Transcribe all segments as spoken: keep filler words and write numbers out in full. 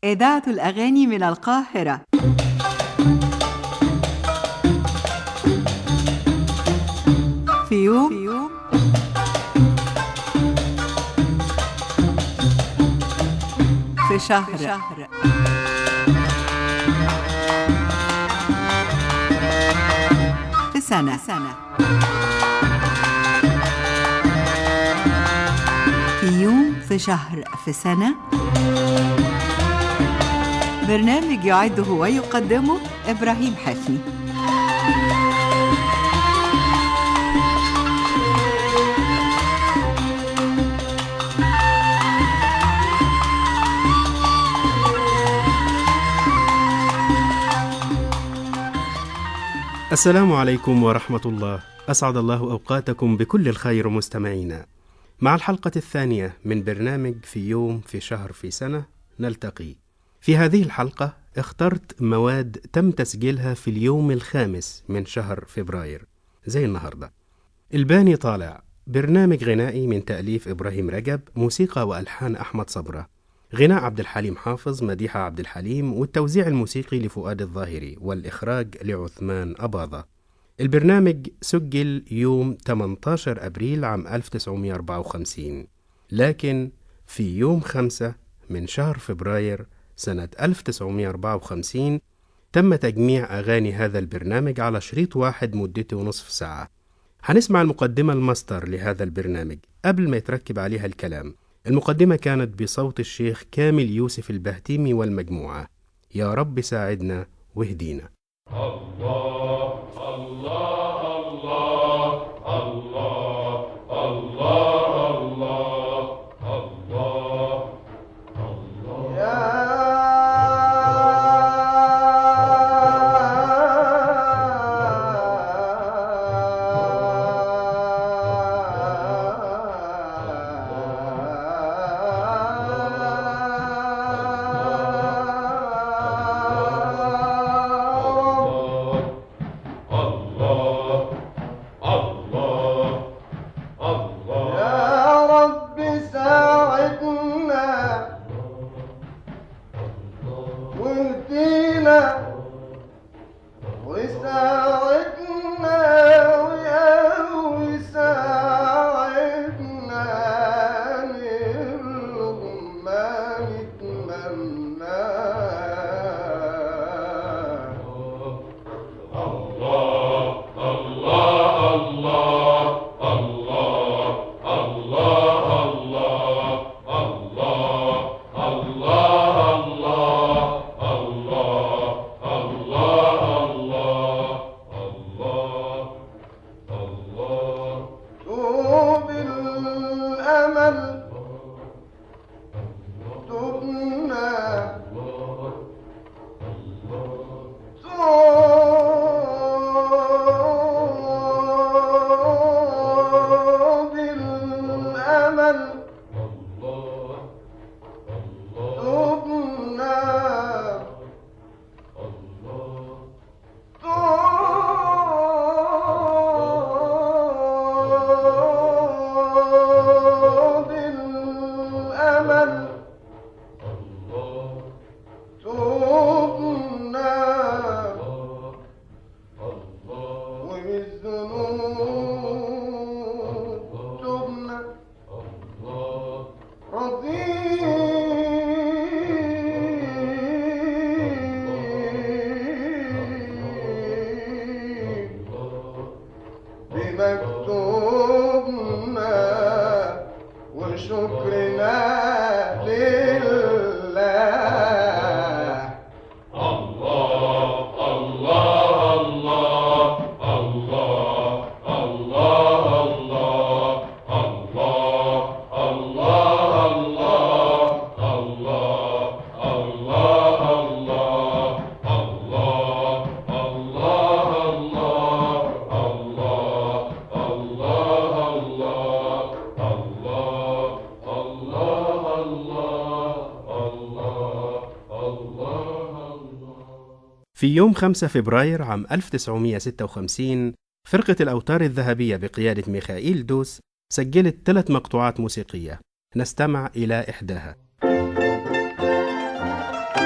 إذاعة الأغاني من القاهرة. في يوم, في يوم في شهر, في شهر في سنة, في سنة في يوم في شهر في سنة. برنامج يعده ويقدمه إبراهيم حفني. السلام عليكم ورحمة الله. أسعد الله أوقاتكم بكل الخير مستمعينا. مع الحلقة الثانية من برنامج في يوم في شهر في سنة نلتقي. في هذه الحلقة اخترت مواد تم تسجيلها في اليوم الخامس من شهر فبراير زي النهاردة. الباني طالع، برنامج غنائي من تأليف إبراهيم رجب، موسيقى وألحان أحمد صبرة، غناء عبد الحليم حافظ، مديحة عبد الحليم، والتوزيع الموسيقي لفؤاد الظاهري، والإخراج لعثمان أباضة. البرنامج سجل يوم ثمانية عشر أبريل عام ألف وتسعمائة وأربعة وخمسين، لكن في يوم خمسة من شهر فبراير سنة ألف وتسعمائة وأربعة وخمسين تم تجميع أغاني هذا البرنامج على شريط واحد مدته نصف ساعة. هنسمع المقدمة الماستر لهذا البرنامج قبل ما يتركب عليها الكلام. المقدمة كانت بصوت الشيخ كامل يوسف البهتيمي والمجموعة. يا رب ساعدنا واهدينا. الله الله الله الله الله الله الله الله يا في يوم خمسة فبراير عام ألف وتسعمائة وستة وخمسين فرقة الأوتار الذهبية بقيادة ميخائيل دوس سجلت ثلاث مقطوعات موسيقية. نستمع إلى إحداها.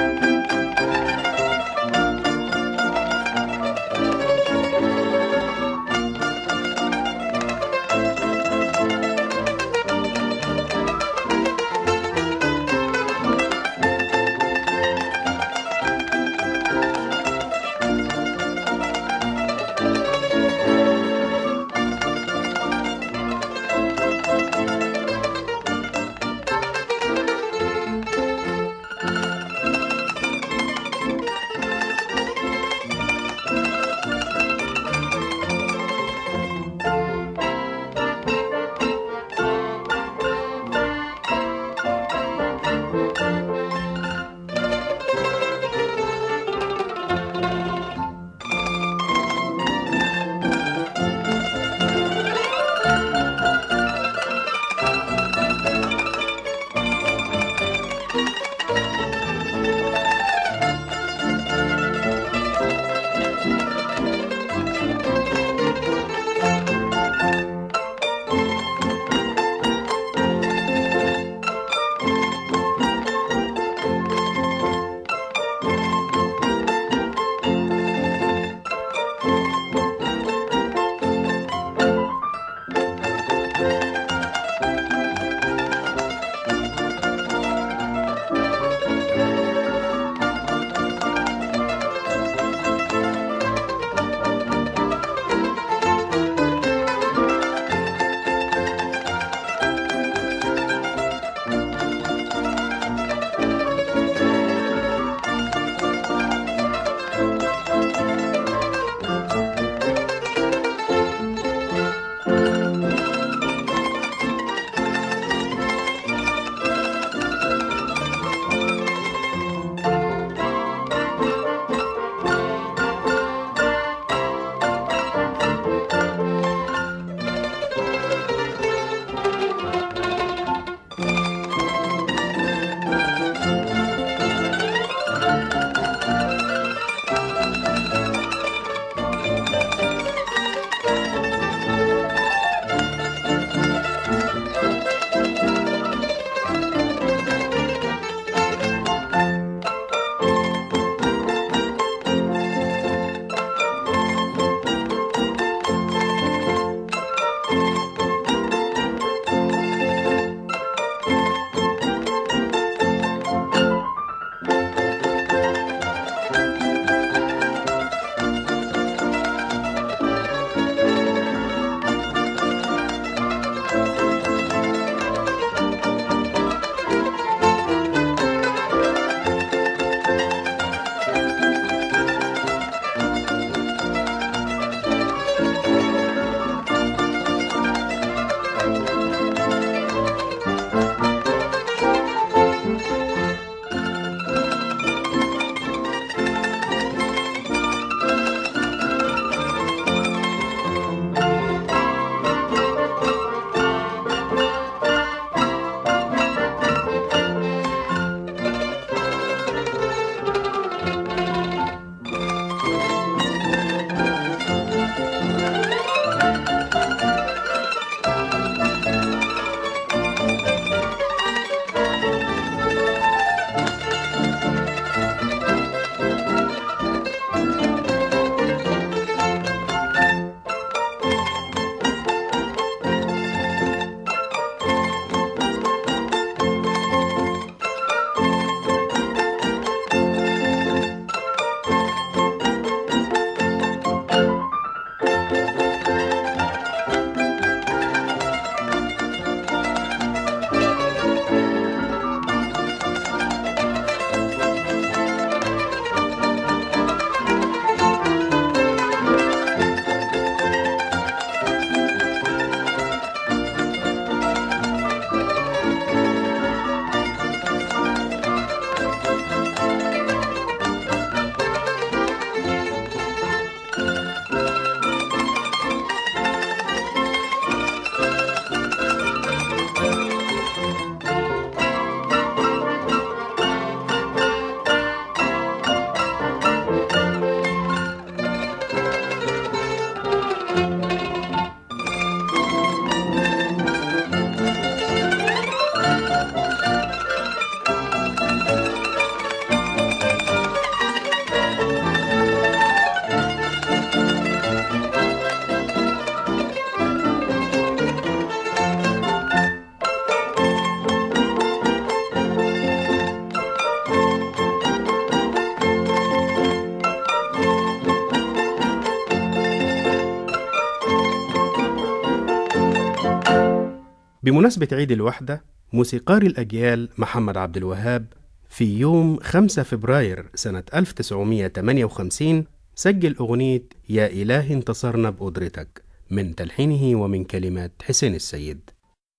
بمناسبة عيد الوحدة، موسيقار الأجيال محمد عبد الوهاب في يوم خمسة فبراير سنة ألف وتسعمائة وثمانية وخمسين سجل أغنية يا إلهي انتصرنا بقدرتك من تلحينه ومن كلمات حسين السيد.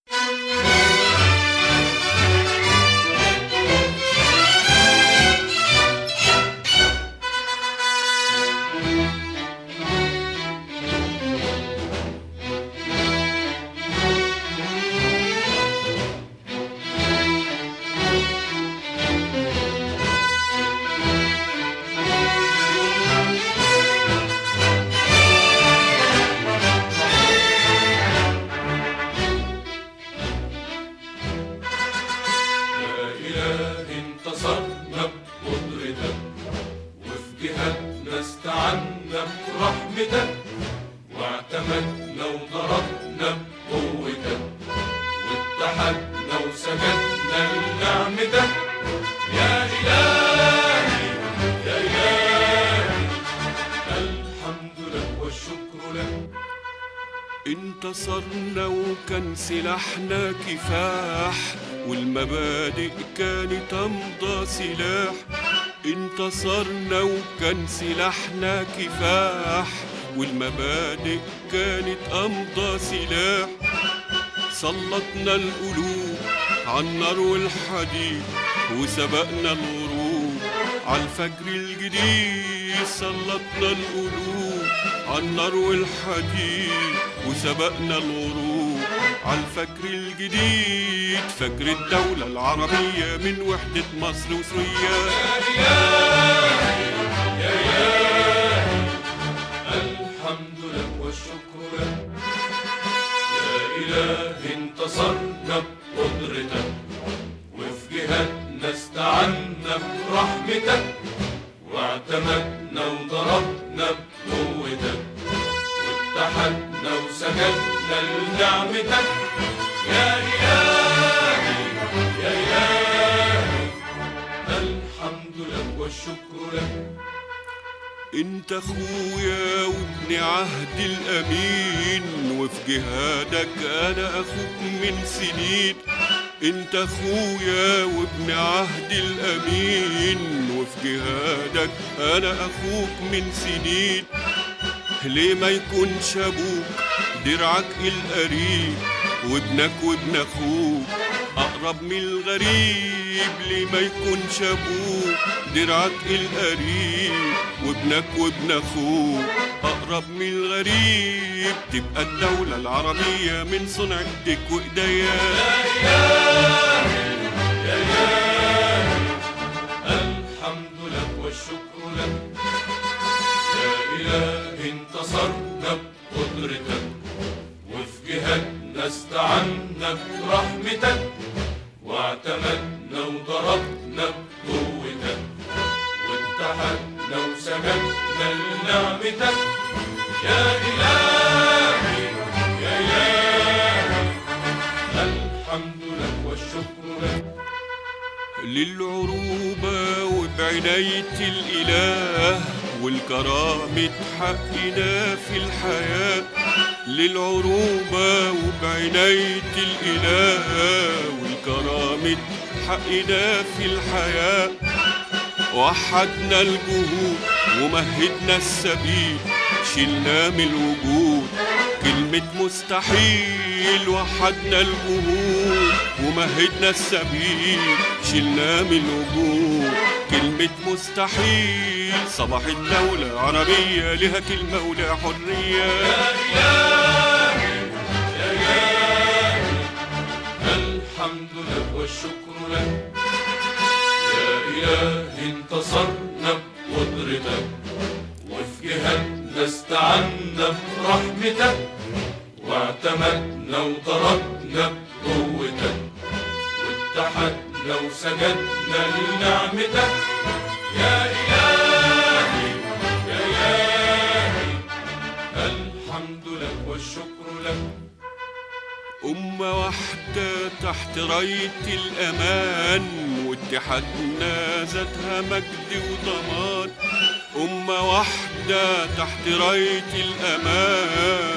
واعتمدنا وضربنا بقوتك واتحدنا وسجدنا لنعمتك يا إلهي يا إلهي الحمد لك والشكر لك. انتصرنا وكان سلاحنا كفاح والمبادئ كانت أمضى سلاح. انتصرنا وكان سلاحنا كفاح والمبادئ كانت أمضى سلاح. سلطنا القلوب عالنار والحديد وسبقنا الغروب عالفجر الجديد. سلطنا القلوب عالنار والحديد وسبقنا الغروب عالفجر الجديد. فجر الدولة العربية من وحدة مصر وسوريا. يا إلهي يا إلهي الحمد لك والشكر لك. يا إلهي انتصرنا بقدرتك وفي جهادنا استعنا برحمتك واعتمدنا وضربنا بقوتك واتحدنا وسجدنا لنعمتك يا إلهي يا إلهي الحمد لك والشكر لك. انت اخويا وابن عهد الامين وفي جهادك انا اخوك من سنين. انت اخويا وابن عهد الامين وفي جهادك انا اخوك من سنين. ليه ما يكونش ابوك درعك القريب وابنك وابن اخوك اقرب من الغريب. ليه ما يكونش ابوك درعك القريب وابنك وابن اخوك اقرب من الغريب. تبقى الدولة العربية من صنع ايديك وايديا. يا إلهي يا إلهي الحمد لك والشكر لك. يا إلهي انتصرنا بقدرتك وفي جهادنا استعنا برحمتك واعتمدنا وضربنا بقوتك واتحدنا وسجدنا لنعمتك يا إلهي يا إلهي الحمد لك والشكر لك. للعروبة وبعناية الإله والكرامة حقنا في الحياة. للعروبة وبعناية الإله والكرامة حقنا في الحياة. وحدنا الجهود ومهدنا السبيل شلنا من الوجود كلمة مستحيل. وحدنا الجهود ومهدنا السبيل شلنا من الوجود كلمة مستحيل. صباح الدولة العربية لها كلمة ولها حرية. يا إلهي يا إلهي الحمد لك والشكر لك. يا إلهي انتصرنا بقدرتك وفي جهادنا استعنا برحمتك واعتمدنا وضربنا بقوتك واتحدنا وسجدنا لنعمتك يا إلهي يا إلهي الحمد لك والشكر لك. أمة واحدة تحت راية الأمان واتحادنا ذاتها مجد وضمان. أمة واحدة تحت راية الأمان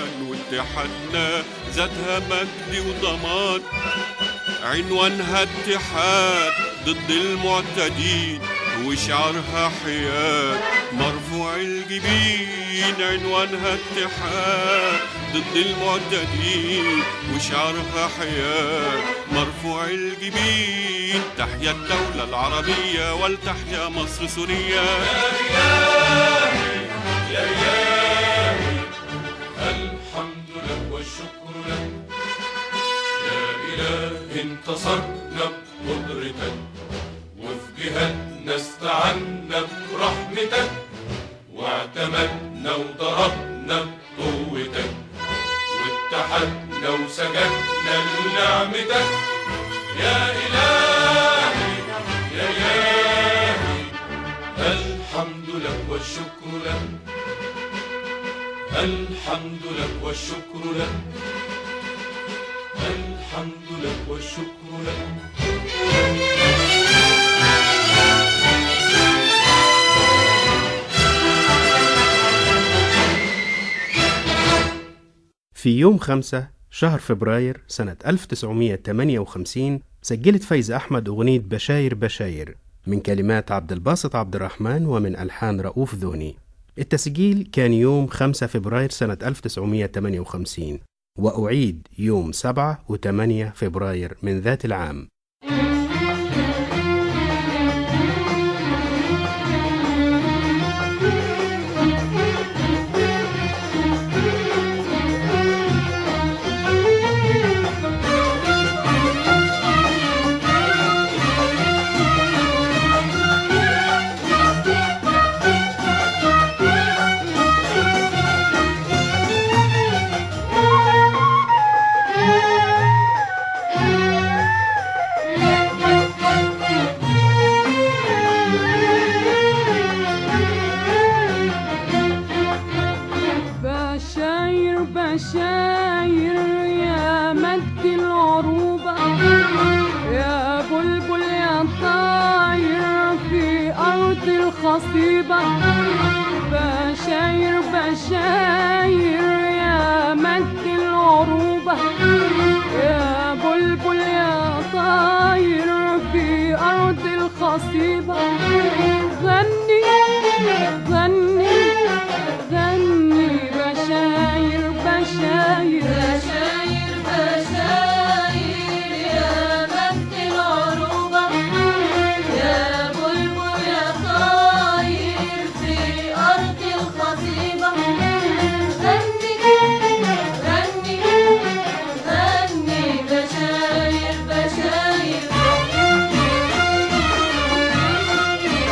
واتحادنا ذاتها مجد وضمان. عنوانها اتحاد ضد المعتدين وشعارها حياد مرفوع الجبين. عنوانها اتحاد ضد المعتدين وشعارها حياد مرفوع الجبين. تحيا الدولة العربية ولتحيا مصر سوريا. يا إلهي يا إلهي الحمد لك والشكر لك. يا إلهي انتصرنا بقدرتك وفي جهادنا استعنا برحمتك واعتمدنا وضربنا بقوتك واتحدنا وسجدنا لنعمتك. يا إلهي يا إلهي الحمد لك والشكر لك. الحمد لك والشكر لك. الحمد لك والشكر لك. في يوم خمسة شهر فبراير سنة ألف وتسعمائة وثمانية وخمسين سجلت فايزة أحمد أغنية بشاير بشاير من كلمات عبد الباسط عبد الرحمن ومن ألحان رؤوف ذهني. التسجيل كان يوم خمسة فبراير سنة ألف وتسعمائة وثمانية وخمسين وأعيد يوم سبعة وثمانية فبراير من ذات العام. بشاير يا مجد العروبة يا بلبل يا طاير في أرض الخصيبة. بشاير بشاير يا مجد العروبة يا بلبل يا طاير في أرض الخصيبة. غني غني غني بشاير بشاير بشاير بشاير يا مجد العروبة يا بلبل يا طاير في أرض الخصيبة. غني غني غني بشاير بشاير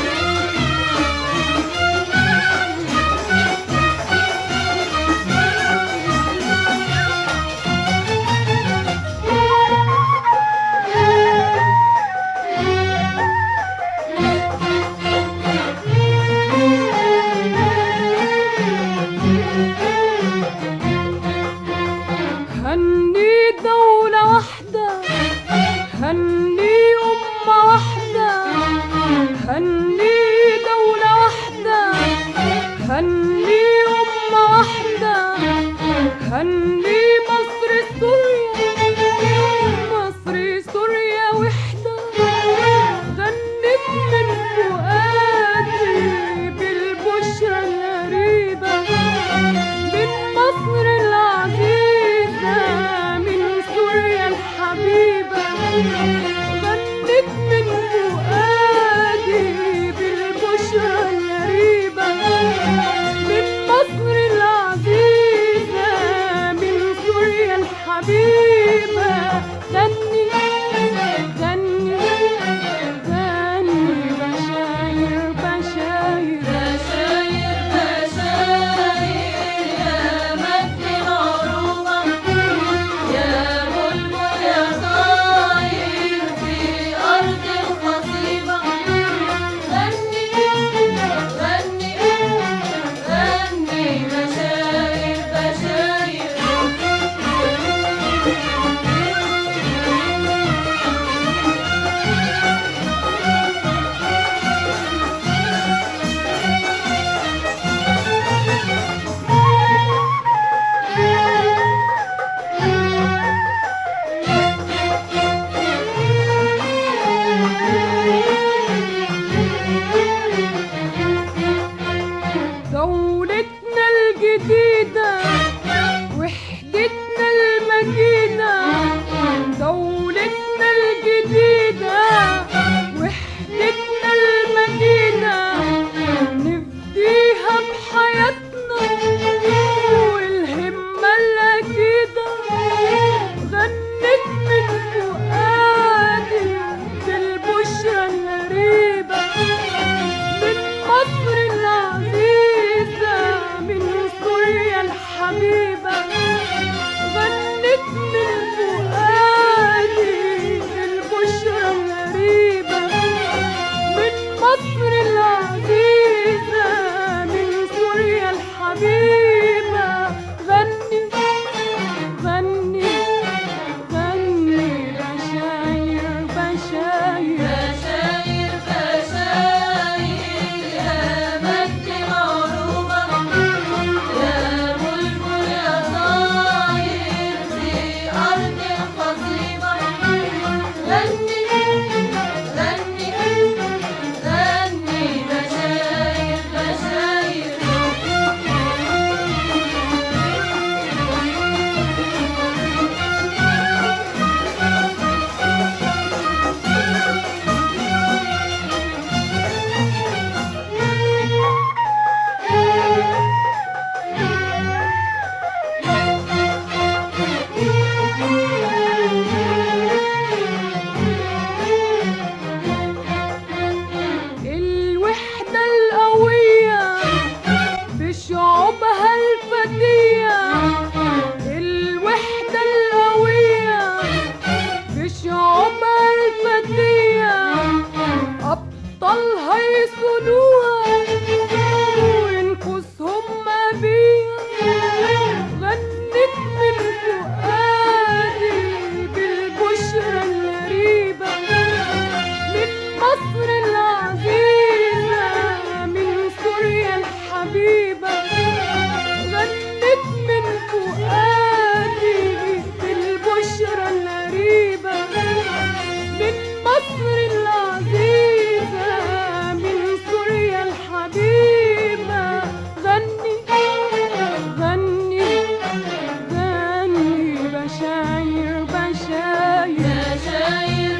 يصونوها وينقصهم ما بيها غنت من فؤادي بالبشرى الغريبة من مصر العزيزة من سوريا الحبيبة غنت من فؤادي بالبشرى الغريبة من مصر العزيزة من سوريا الحبيبة غني غني غني بشاير بشاير بشاير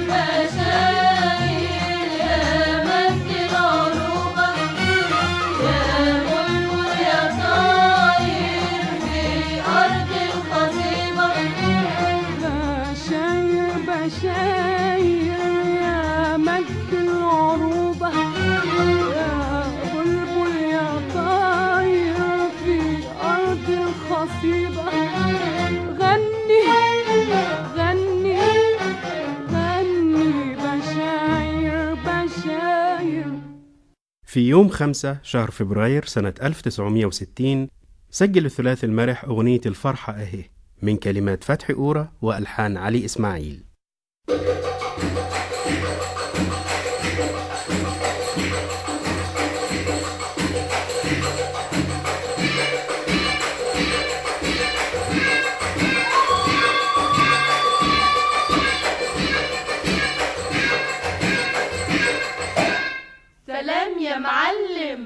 بشاير يا مجد العروبة يا بلبل يا طاير في أرض الخصيبة بشاير بشاير يا مجد العروبة يا بلبل يا طاير في أرض الخصيبة غني غني غني بشاير بشاير. في يوم خمسة شهر فبراير سنة ألف وتسعمائة وستين سجل الثلاثي المرح أغنية الفرحة أهي من كلمات فتحي أورا وألحان علي إسماعيل. سلام يا معلم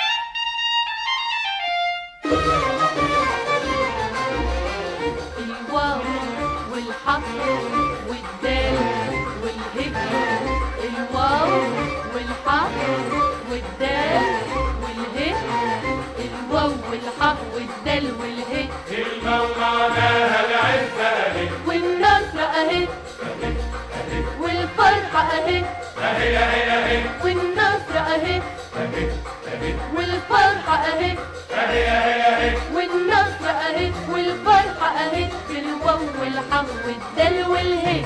الواو والحق والدال والهجر الواو والحق والدال والهجر الواو والحق والدال والهجر كلمة ومعناها العزة أهي والنصر اهي والفرحة اهي أهي أهي أهي والنصر اهي والفرحة اهي أهي أهي أهي والنصر اهي والفرحة اهي بالواو والحق والدال والهي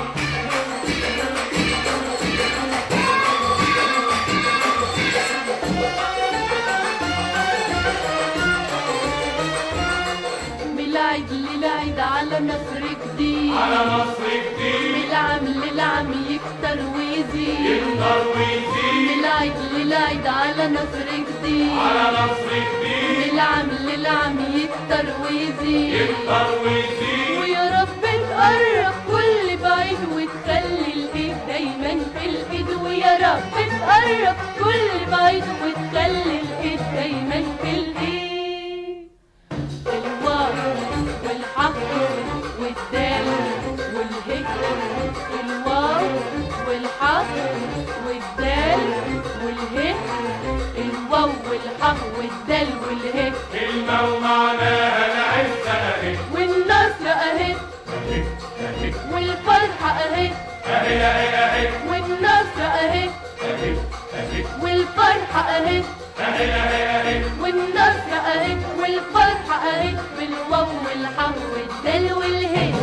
ميلاد للعيد على نصر جديد على مصر جديد من العام للعام يكتر ويزيد يكتر ويزيد للعيد للعيد على نصر جديد على مصر جديد من العام للعام يكتر ويزيد يكتر ويزيد ويا رب تقرب كل بعيد وتخلي الايد دايما في الايد ويا رب تقرب كل بعيد وتخلي الايد دايما في الايد الواو والحق والدال والهجر الواو والحق والدال والهجر الواو والحق والدال والهجر كلمة ومعناها العزة أهي والنصر اهي والفرحة اهي أهي أهي أهي والنصر اهي والفرحة اهي أهي أهي أهي والنصر اهي والفرحة اهي بالواو والحق والدال والهي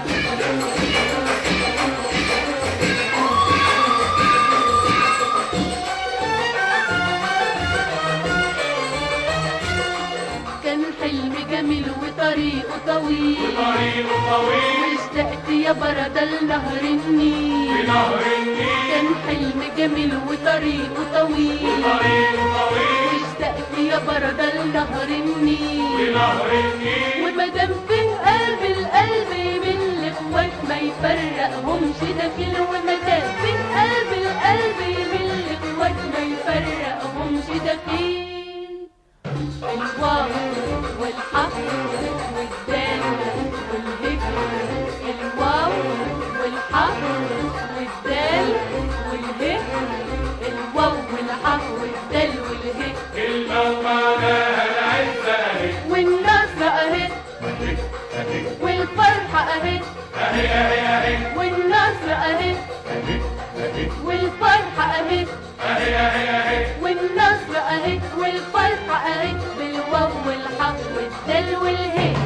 كان حلم جميل وطريقه طويل طريقه طويل واشتقت يا برد لنهر النيل بنهر النيل كان حلم جميل وطريقه طويل طريقه طويل واشتقت يا برد لنهر النيل بنهر النيل ومادام في قلب القلب من الاخوات ما يفرقهمش داخل ومادام في قلب القلب من الاخوات ما يفرقهمش داخل الواو والحق والدال والهجر الواو والحق والدال والهجر الواو والحق والدال والهجر كلمة ومعناها العزة أهي والنصر اهي والفرحة اهي أهي أهي أهي والنصر اهي والفرحة اهي أهي أهي أهي والنصر اهي والفرحة اهي بالواو والحق والدال والهي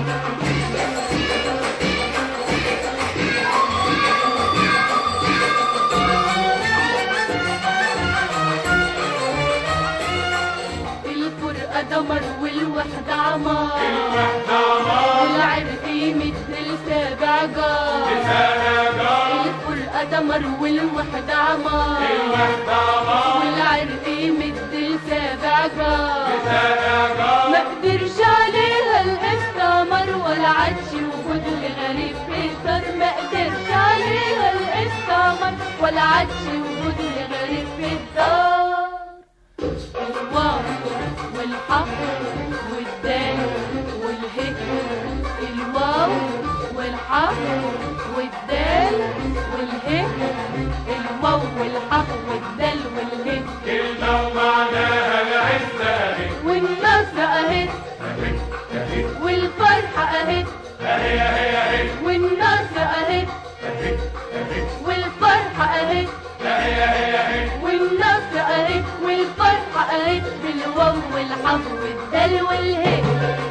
قمر والوحدة عمار الوحدة عمار والعرق يمد لسابع جار لسابع جار الفرقة قمر والوحدة عمار الوحدة عمار والعرق يمد لسابع جار لسابع جار ما قدرش عليها القمر ولا عادش وجود لغريب في الدار ما قدرش عليها القمر ولا عادش وجود لغريب في الدار الواو والحق والدال والهي الواو والحق والدال والهي الواو والحق والدال والهي كلمة ومعناها العزة أهي والنصر اهي أهي أهي والفرحة اهي أهي أهي أهي والنصر اهي أهي أهي والفرحة اهي أهي أهي أهي والنصر اهي والفرحة اهي بالواو والحق والدال والهي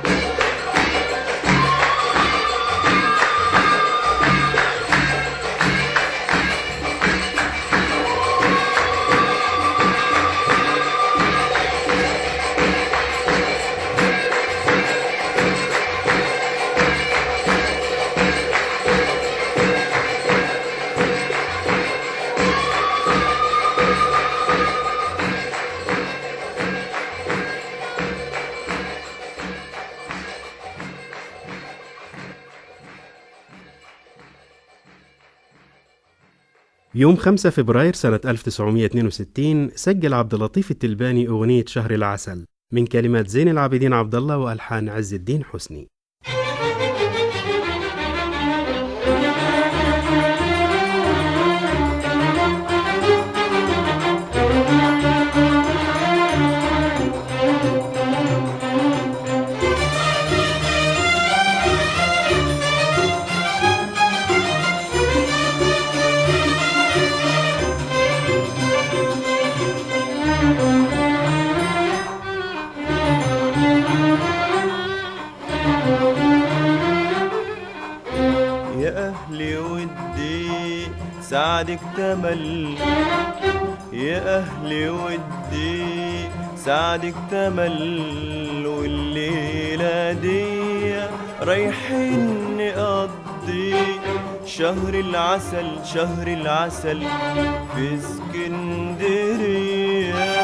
يوم خمسة فبراير سنة ألف وتسعمائة واثنين وستين سجل عبد اللطيف التلباني أغنية شهر العسل من كلمات زين العابدين عبد الله وألحان عز الدين حسني. يا أهلي ودي سعدك تمل، يا أهلي ودي سعدك تمل، والليلة دي رايحين نقضي شهر العسل شهر العسل في اسكندرية.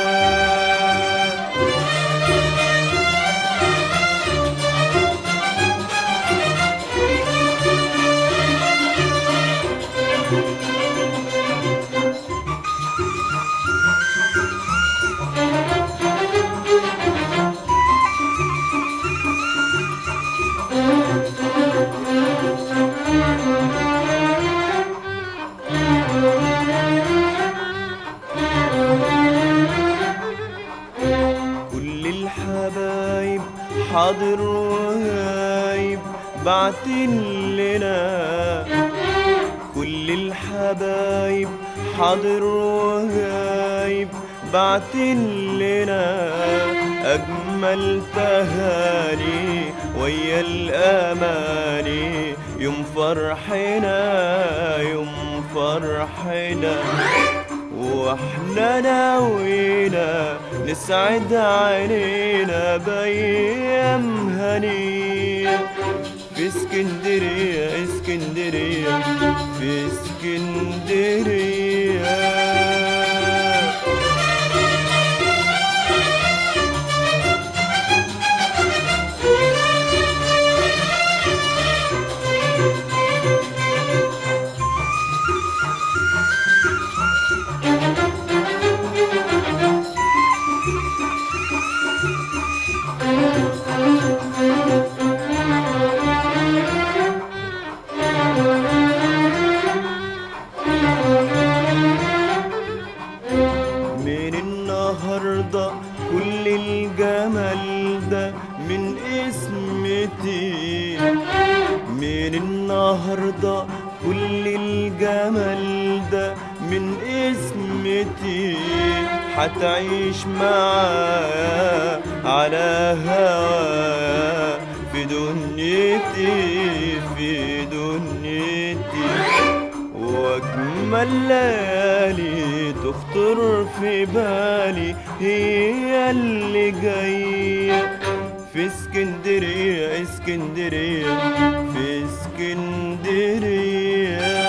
كل الحبايب حاضر وغايب بعتن لنا، كل الحبايب حاضر وغايب بعتن لنا أجمل تهاني ويا الأماني يوم فرحنا يوم فرحنا، واحنا ناوينا نسعد عينينا بأيام هنية في اسكندرية اسكندرية في اسكندرية. من النهاردة كل الجمال ده من اسمتي، من النهاردة كل الجمال ده من اسمتي، حتعيش معايا على هوايا في دنيتي في دنيتي، واجمل ما الليالي تخطر في بالي هي اللي جاية في اسكندرية اسكندرية في اسكندرية.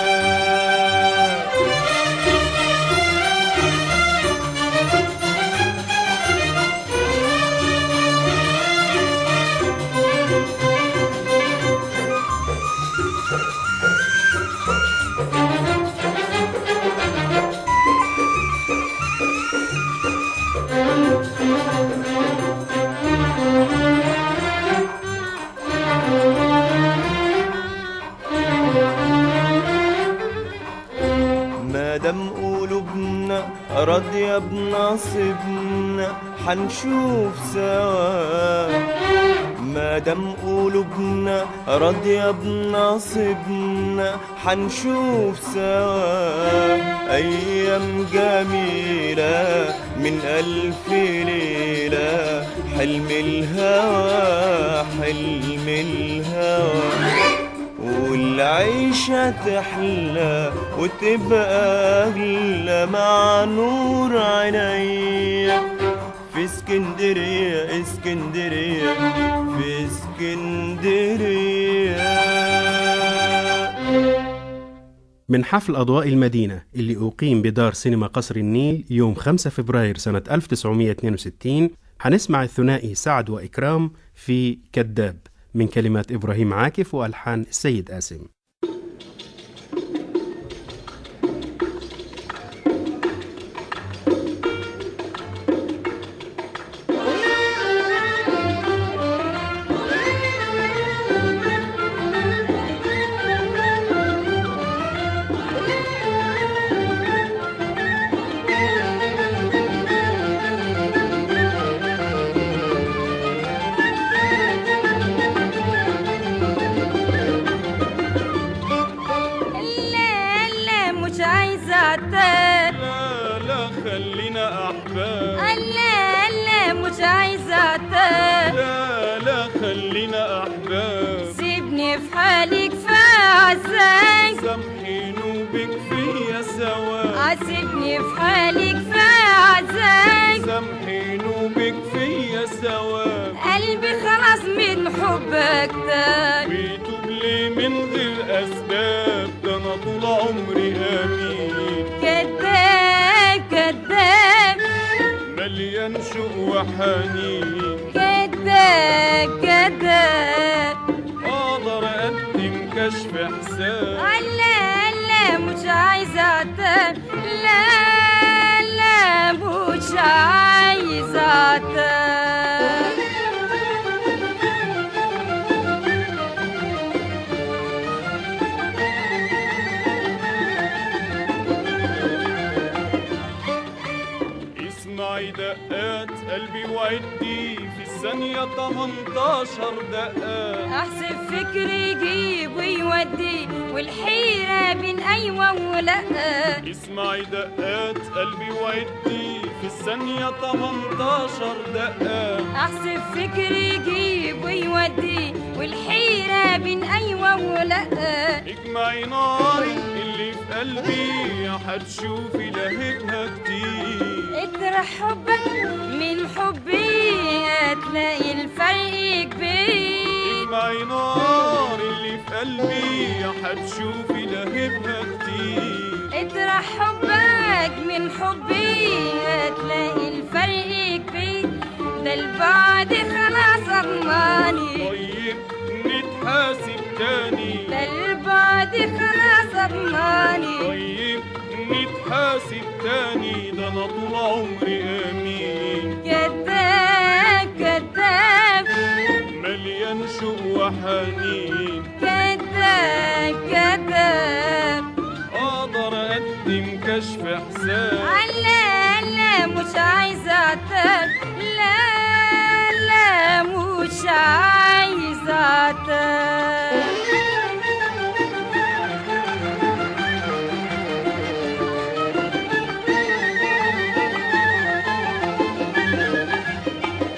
مادام قلوبنا راضية بنصيبنا حنشوف سوا، مادام قلوبنا راضية بنصيبنا حنشوف سوا أيام جميلة من ألف ليلة. حلم الهوى حلم الهوى والعيشة تحلى وتبقى أغلى مع نور عينيا في اسكندرية اسكندرية في اسكندرية. من حفل أضواء المدينة اللي أقيم بدار سينما قصر النيل يوم خمسة فبراير سنة ألف وتسعمائة واثنين وستين هنسمع الثنائي سعد وإكرام في كذاب من كلمات إبراهيم عاكف وألحان السيد آسم. سيبني في حالي كفاية عزاك سامحين وبكفية سوا قلبي خلاص من حبك تاك بيتوب لي من غير أسباب ده أنا طول عمري أمين كداب كداب مليان شوق وحنين كداب كداب أقدر أقدم كشف حساب لا لا مش عايزة أتاب لا لا مش عايزة أتاب اسمعي دقات قلبي وعدي في الثانية تمنتاشر دقة أحسب فكري يجيب ويودي والحيرة بين أيوة ولا. اسمعي دقات قلبي وعدي في الثانية تمنتاشر دقة أحسب فكري يجيب ويودي والحيرة بين أيوة ولا. اجمعي ناري اللي في قلبي هتشوفي لهبها كتير اطرح حبك من حبي هتلاقي الفرق كبير. اجمعي نار اللي في قلبي هتشوفي لهبها كتير. اطرح حبك من حبي هتلاقي الفرق كبير. ده البعد خلاص أضماني طيب نتحاسب تاني. ده البعد خلاص أضماني طيب نتحاسب تاني. ده أنا طول عمري أمين كداب كداب مليان شوق وحنين. كداب كداب أقدر أقدم كشف حساب. لا لا مش عايزة أتاب لا لا مش عايزة أتاب.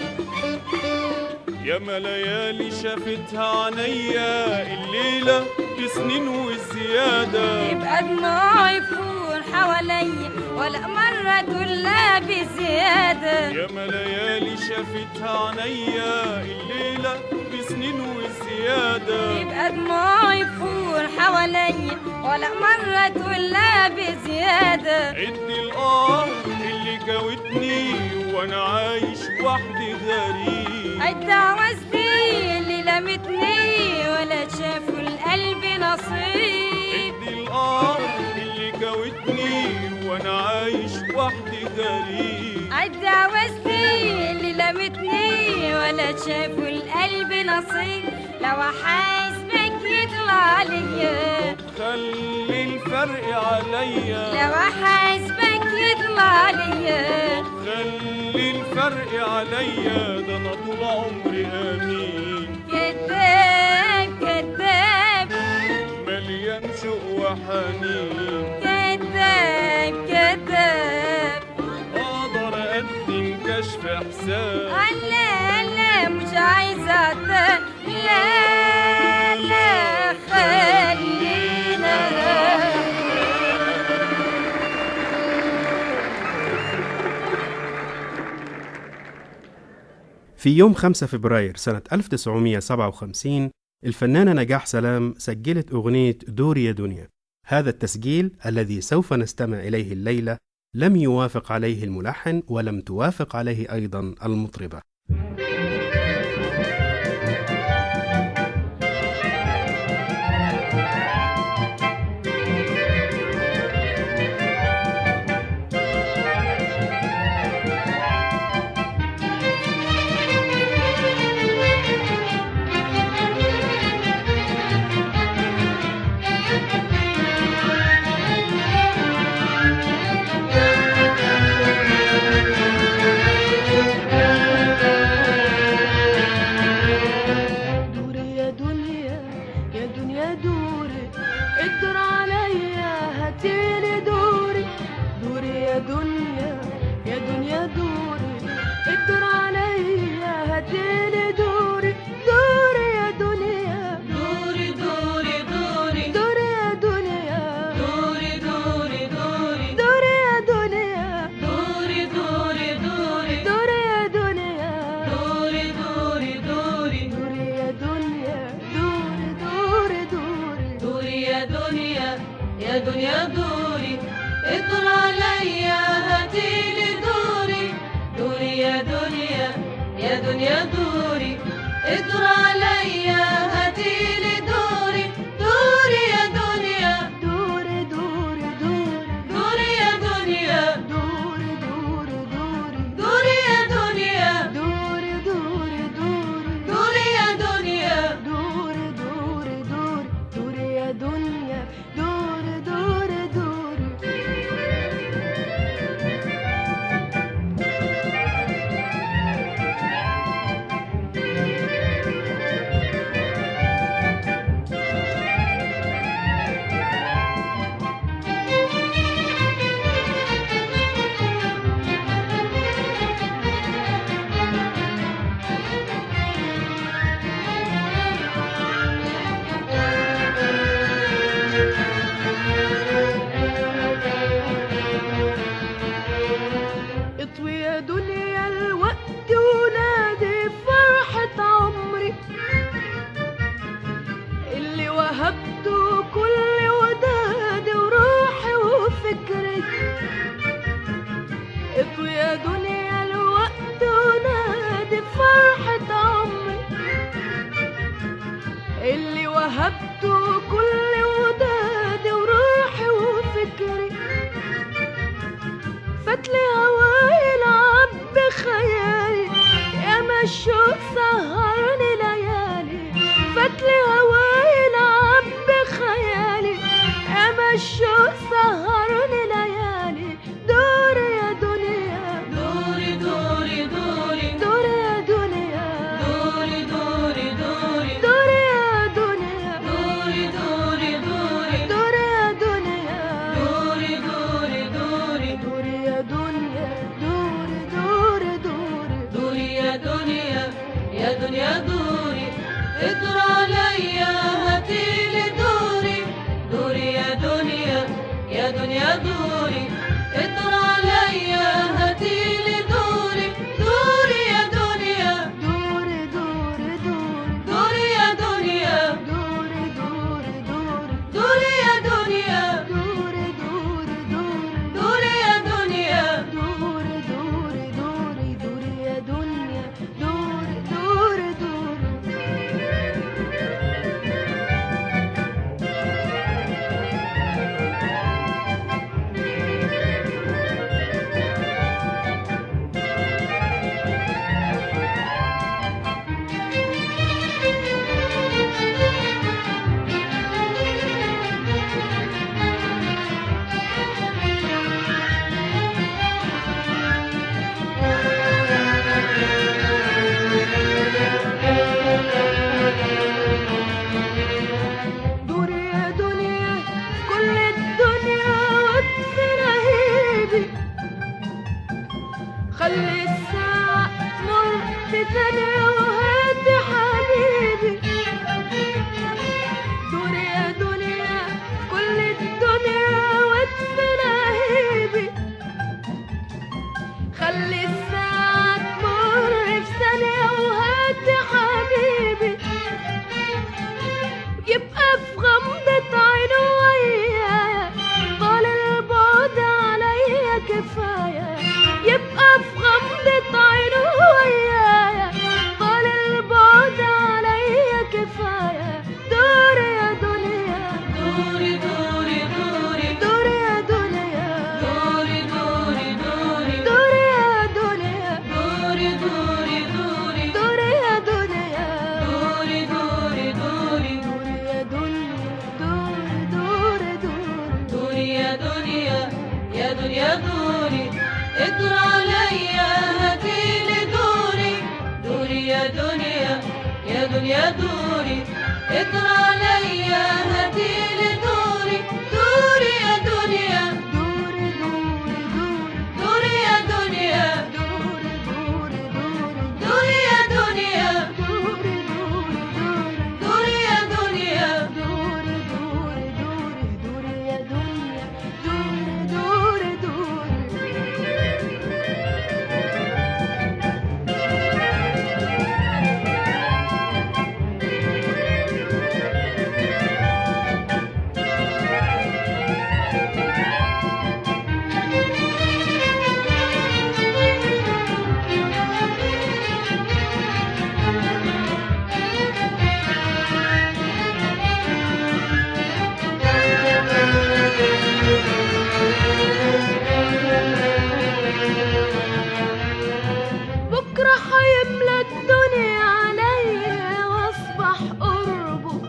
ياما ليالي شافتها عينيا الليلة بسنين والزيادة. يبقى دموعي يفور حواليا ولا مرة تقول لا بزيادة. ياما ليالي شافتها عينيا الليلة بسنين والزيادة. يبقى دموعي يفور حواليا ولا مرة تقول لا بزيادة. عد الآه اللي جاوتني وانا عايش وحدي غريب. عد عوزتي اللي لمتني ولا شافوا القلب نصيب. عد الآه اللي جاوتني وانا عايش وحدي غريب. عد عوزتي اللي لمتني ولا شافوا القلب نصيب. لو حاسبك يطلع ليا خلي الفرق عليا. لو حاسبك يطلع ليا خلي الفرق عليا. ده انا طول عمري امين. كذاب كذاب مليان شوق وحنين. كذاب كذاب اقدر اقدم كشف حساب. لا لا مش عايزة ت- لا لا خلينا. في يوم خمسة فبراير سنة ألف وتسعمائة وسبعة وخمسين الفنانة نجاح سلام سجلت أغنية دوري يا دنيا. هذا التسجيل الذي سوف نستمع إليه الليلة لم يوافق عليه الملحن ولم توافق عليه أيضا المطربة. يا دنيا دوري اطر عليا هاتيلي دوري. دوري يا دنيا يا دنيا دوري اطر عليا هاتيلي دوري. دوري يا دنيا دوري دوري دوري دوري يا دنيا دوري دوري دوري دوري يا دنيا دوري دوري دوري دوري يا دنيا دوري دوري دوري دوري يا دنيا دوري دوري دوري. اطوي يا دنيا الوقت ونادي فرحة عمري اللي وهبته كل ودادي وروحي وفكري. اطوي يا دنيا الوقت ونادي فرحة عمري اللي وهبته كل ودادي وروحي وفكري. فتلي هواي يلعب بخيالي يا مشوق سهرني ليالي. فتلي هواي يلعب بخيالي يا مشوق سهرني ليالي. دوري يا دنيا دوري دوري دوري دوري يا دنيا دوري دوري دوري دوري يا دنيا دوري دوري دوري دوري يا دنيا دوري دوري دوري دوري يا دنيا دوري دوري دوري دوري يا دنيا يا دنيا دوري اطر عليا هاتيلي دوري. دوري دوري دوري دوري يا دنيا دوري دوري دوري دوري يا دنيا دوري دوري دوري دوري يا دنيا يا دنيا دوري ادور عليا هاتيلي دوري دوري يا دنيا يا دنيا دوري ادور عليا هاتيلي دوري دوري يا دنيا دوري دوري دوري دوري يا دنيا دوري دوري دوري دوري يا دنيا دوري دوري دوري دوري يا دنيا دوري دوري دوري دوري يا دنيا دوري دوري بكرة حيملى الدنيا عليا واصبح قربه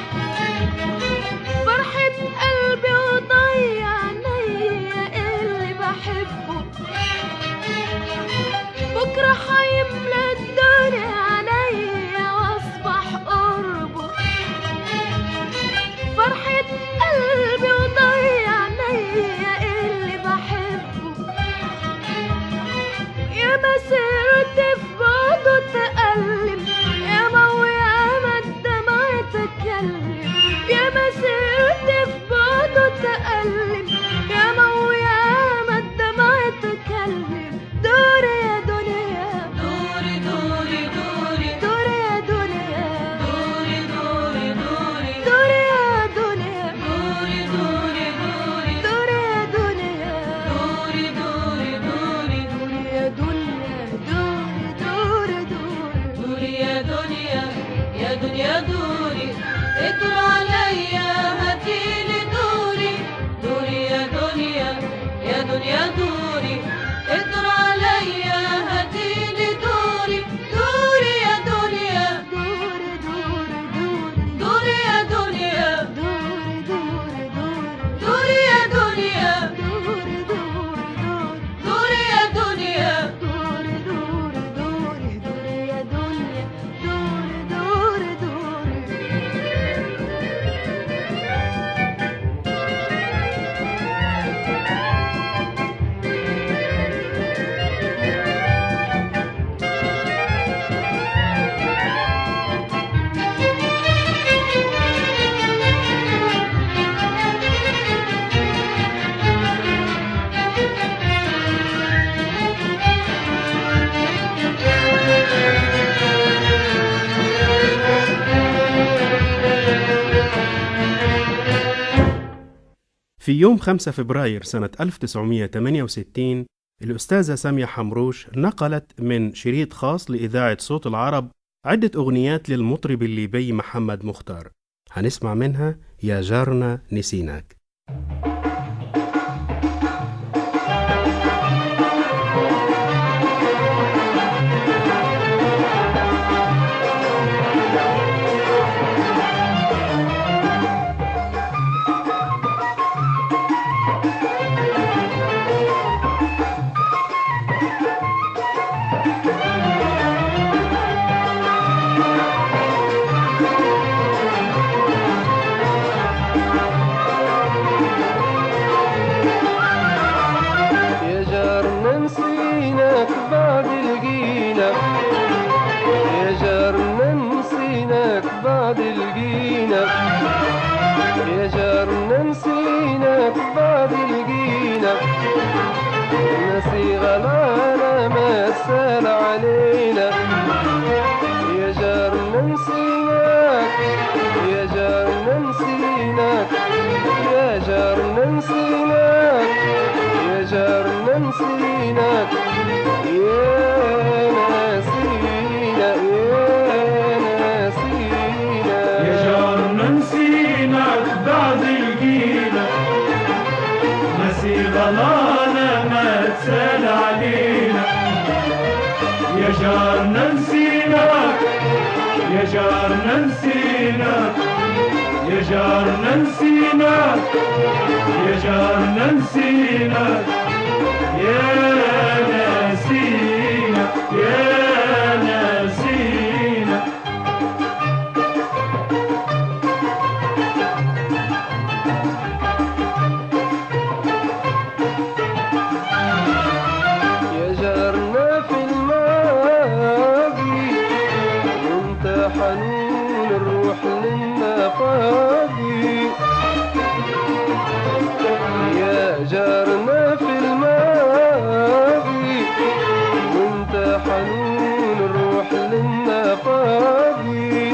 فرحة قلبي وضيع عينيا اللي بحبه بكرة حيملى الدنيا عليا واصبح قربه فرحة قلبي وضيع عينيا اللي بحبه يا مسيرتي في بعضه تألم يا مويا الدمع تكلم يا مسيرتي في بعضه تألم يا مويا الدمع تكلم دوري يا دنيا دوري دوري دوري دوري يا دنيا دوري دوري دوري دوري يا دنيا دوري دوري دوري دوري يا دنيا دوري دوري دوري دوري يا دنيا دوري دوري دوري دوري يا دنيا يا دنيا دوري ادور عليا هاتيلي دوري دوري يا دنيا يا دنيا دوري ادور عليا هاتيلي دوري دوري يا دنيا دوري دوري دوري دوري يا دنيا دوري دوري دوري دوري يا دنيا دوري دوري دوري دوري يا دنيا دوري دوري دوري دوري يا دنيا دوري دوري دوري في يوم خمسة فبراير سنة ألف وتسعمائة وثمانية وستين الأستاذة سامية حمروش نقلت من شريط خاص لإذاعة صوت العرب عدة أغنيات للمطرب الليبي محمد مختار. هنسمع منها يا جارنا نسيناك. بعد لقينا يا جارنا نسيناك بعد لقينا نسي غلانا ما سال علينا يا جارنا نسيناك يا جارنا نسيناك يا جارنا نسيناك يا جارنا نسيناك يا نسينا يا نسينا يا جارنا نسيناك بعد لقينا نسي غلانا ما تسال علينا يا جارنا نسيناك يا جارنا نسيناك يا جارنا نسيناك يا جارنا نسيناك يا نسينا يا نسينا يا جارنا في الماضي وانت حنون الروح لنا فاضي يا جارنا في الماضي وانت حنون الروح لنا فاضي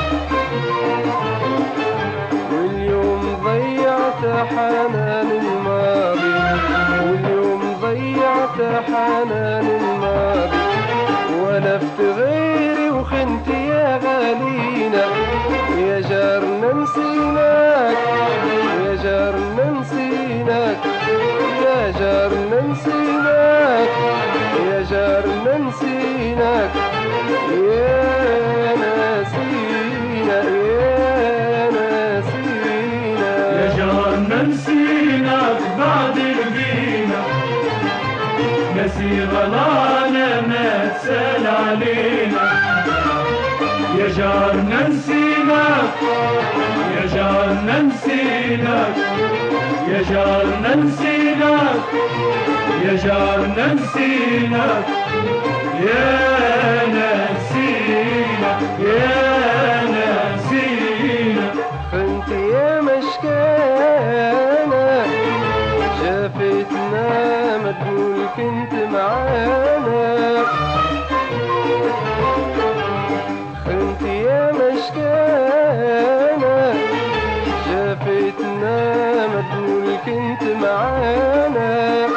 واليوم ضيعت حنان الماضي واليوم ضيعت حنان الماضي ولفت غيري وخنت يا غالينا يا جارنا نسيناك يا جارنا نسيناك يا جارنا نسيناك يا جارنا نسيناك يا نسينا يا نسينا يا جارنا نسيناك بعد لقينا نسي غلانا ما تسال علينا يا جارنا نسيناك يا جارنا نسيناك يا جارنا نسيناك يا جارنا نسيناك يا نسينا يا نسينا خنت يا مشكانا شافتنا ما تقول كنت معانا خنت يا مشكانا شافتنا ما تقول كنت معانا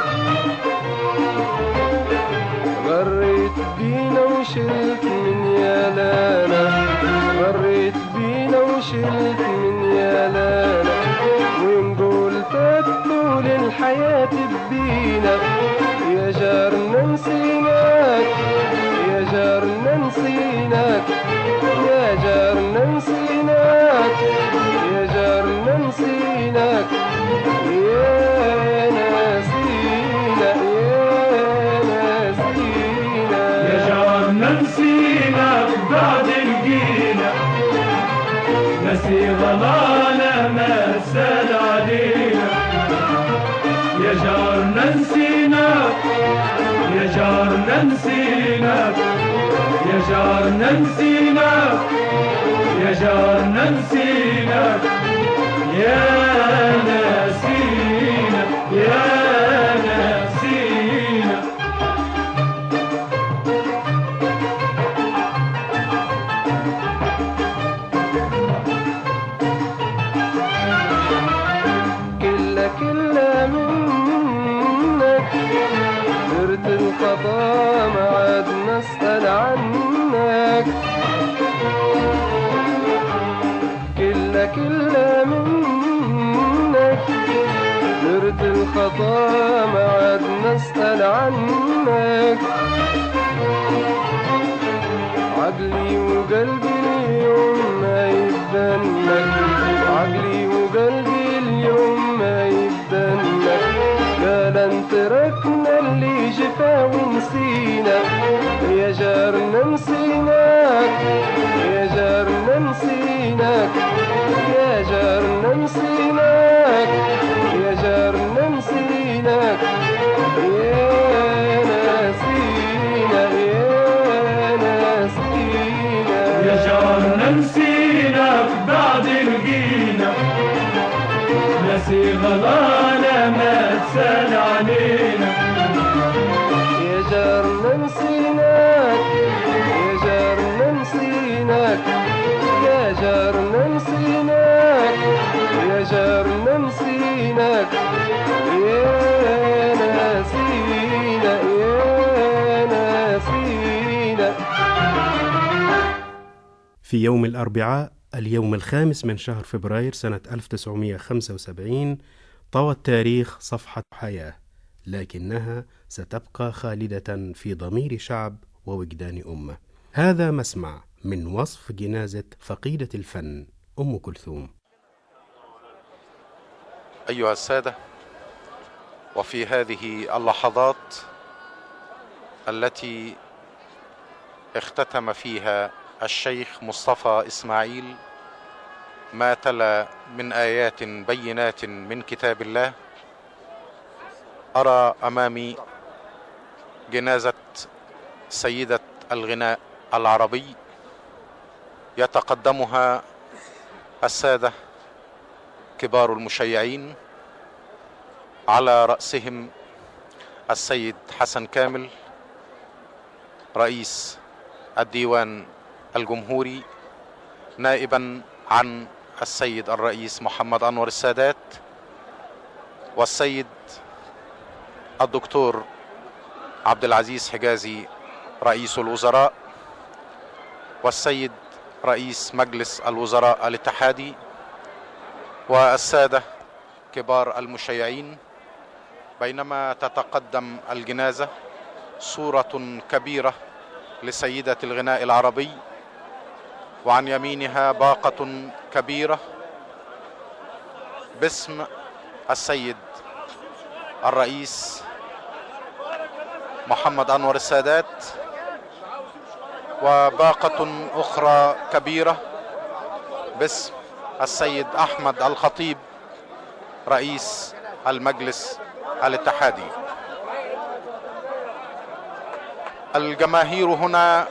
غريت بينا وشلت من يالانا غريت بينا وشلت من يالانا ونقول تطول الحياة بينا يا جارنا نسيناك يا جارنا نسيناك يا جارنا نسيناك يا جارنا نسيناك يا نسينا يا نسينا يا جارنا نسيناك بعد لقينا نسي غلانا ما سال علينا يا جارنا نسيناك يا جارنا نسيناك يا جارنا نسيناك يا جارنا نسيناك يا نسينا يا نسينا كلا كلا منك درت الخطا ما عاد نسأل عنك كلا كلا منك درت الخطا ما عاد نسأل عنك عقلي وقلبي اليوم ما يبدنك عقلي وقلبي اليوم ما يبدنك قال انت تركنا اللي جفا ونسينا يا جارنا نسيناك يا جارنا نسيناك يا جارنا نسيناك يا جارنا نسيناك يا نسينا يا نسينا يا جارنا نسيناك بعد لقينا نسي غلانا ما تسال علينا يا جارنا نسيناك يا جارنا نسيناك يا جارنا نسيناك يا جارنا نسيناك يا نسينا يا نسينا. في يوم الأربعاء اليوم الخامس من شهر فبراير سنة ألف وتسعمائة وخمسة وسبعين طوى التاريخ صفحة حياة، لكنها ستبقى خالدة في ضمير شعب ووجدان أمة. هذا مسمع من وصف جنازة فقيدة الفن أم كلثوم. أيها السادة، وفي هذه اللحظات التي اختتم فيها الشيخ مصطفى إسماعيل ما تلا من آيات بينات من كتاب الله، أرى أمامي جنازة سيدة الغناء العربي يتقدمها السادة كبار المشيعين، على رأسهم السيد حسن كامل رئيس الديوان الجمهوري، نائبا عن السيد الرئيس محمد أنور السادات، والسيد الدكتور عبد العزيز حجازي رئيس الوزراء، والسيد رئيس مجلس الوزراء الاتحادي، والسادة كبار المشيعين. بينما تتقدم الجنازة صورة كبيرة لسيدة الغناء العربي، وعن يمينها باقة كبيرة باسم السيد الرئيس محمد أنور السادات، وباقة أخرى كبيرة باسم السيد أحمد الخطيب رئيس المجلس الاتحادي. الجماهير هنا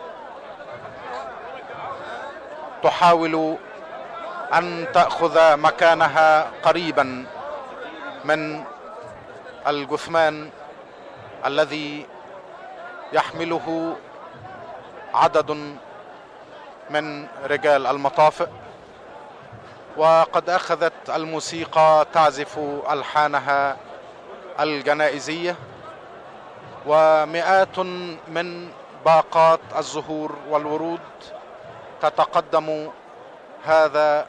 تحاول أن تأخذ مكانها قريبا من الجثمان الذي يحمله عدد من رجال المطافئ، وقد أخذت الموسيقى تعزف ألحانها الجنائزية، ومئات من باقات الزهور والورود تتقدم هذا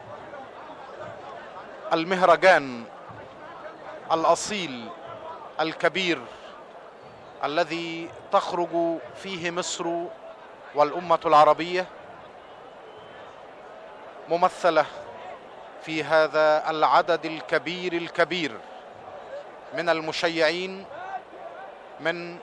المهرجان الأصيل الكبير الذي تخرج فيه مصر والأمة العربية ممثلة في هذا العدد الكبير الكبير من المشيعين، من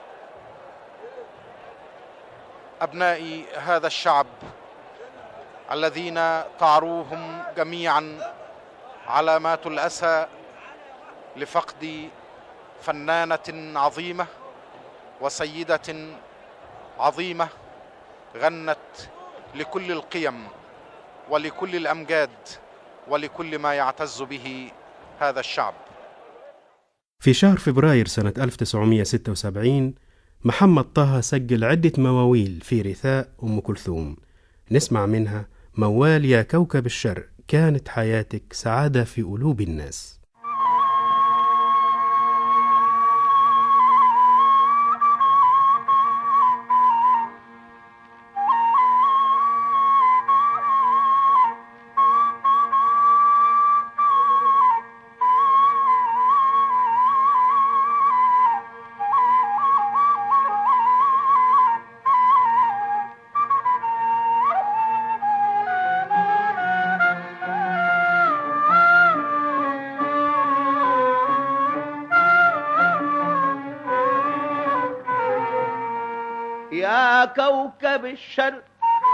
أبناء هذا الشعب الذين تعروهم جميعا علامات الأسى لفقد فنانة عظيمة وسيدة عظيمة غنت لكل القيم ولكل الأمجاد ولكل ما يعتز به هذا الشعب. في شهر فبراير سنة ألف وتسعمائة وستة وسبعين محمد طه سجل عدة مواويل في رثاء أم كلثوم. نسمع منها موال يا كوكب الشرق، كانت حياتك سعادة في قلوب الناس. يا كوكب الشرق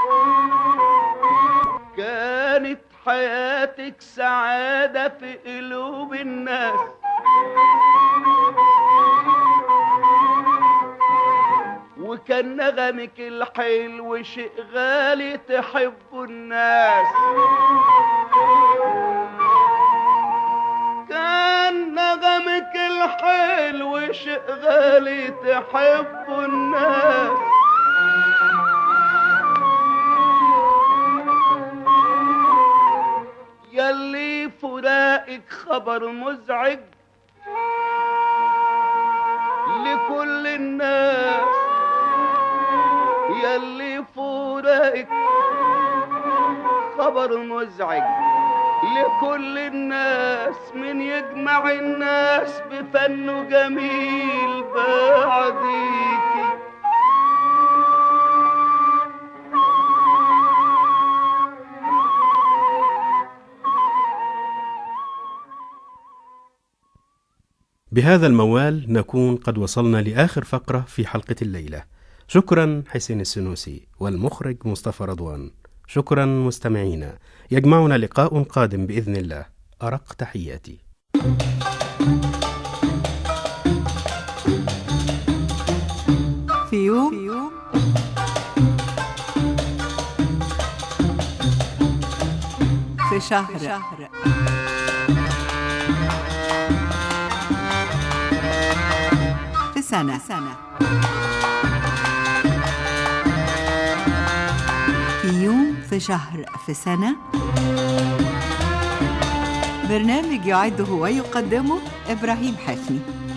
كانت حياتك سعادة في قلوب الناس، وكان نغمك الحلو شيء غالي تحبه الناس، كان نغمك الحلو شيء غالي تحبه الناس، يلي فراقك خبر مزعج لكل الناس، يلي فراقك خبر مزعج لكل الناس، من يجمع الناس، الناس بفنه جميل بعديكي، من يجمع الناس بفنه جميل بعديكي، يلي فراقك خبر مزعج لكل الناس، يلي فراقك خبر مزعج لكل الناس، من يجمع الناس بفنه جميل بعديكي، من يجمع الناس بفنه جميل بعديكي، بهذا الموال نكون قد وصلنا لآخر فقرة في حلقة الليلة. شكرا حسين السنوسي والمخرج مصطفى رضوان. شكرا مستمعينا، يجمعنا لقاء قادم بإذن الله. أرق تحياتي. في يوم, في يوم في شهر, في شهر في سنة, سنة في يوم في شهر في سنة. برنامج يعده ويقدمه إبراهيم حفني.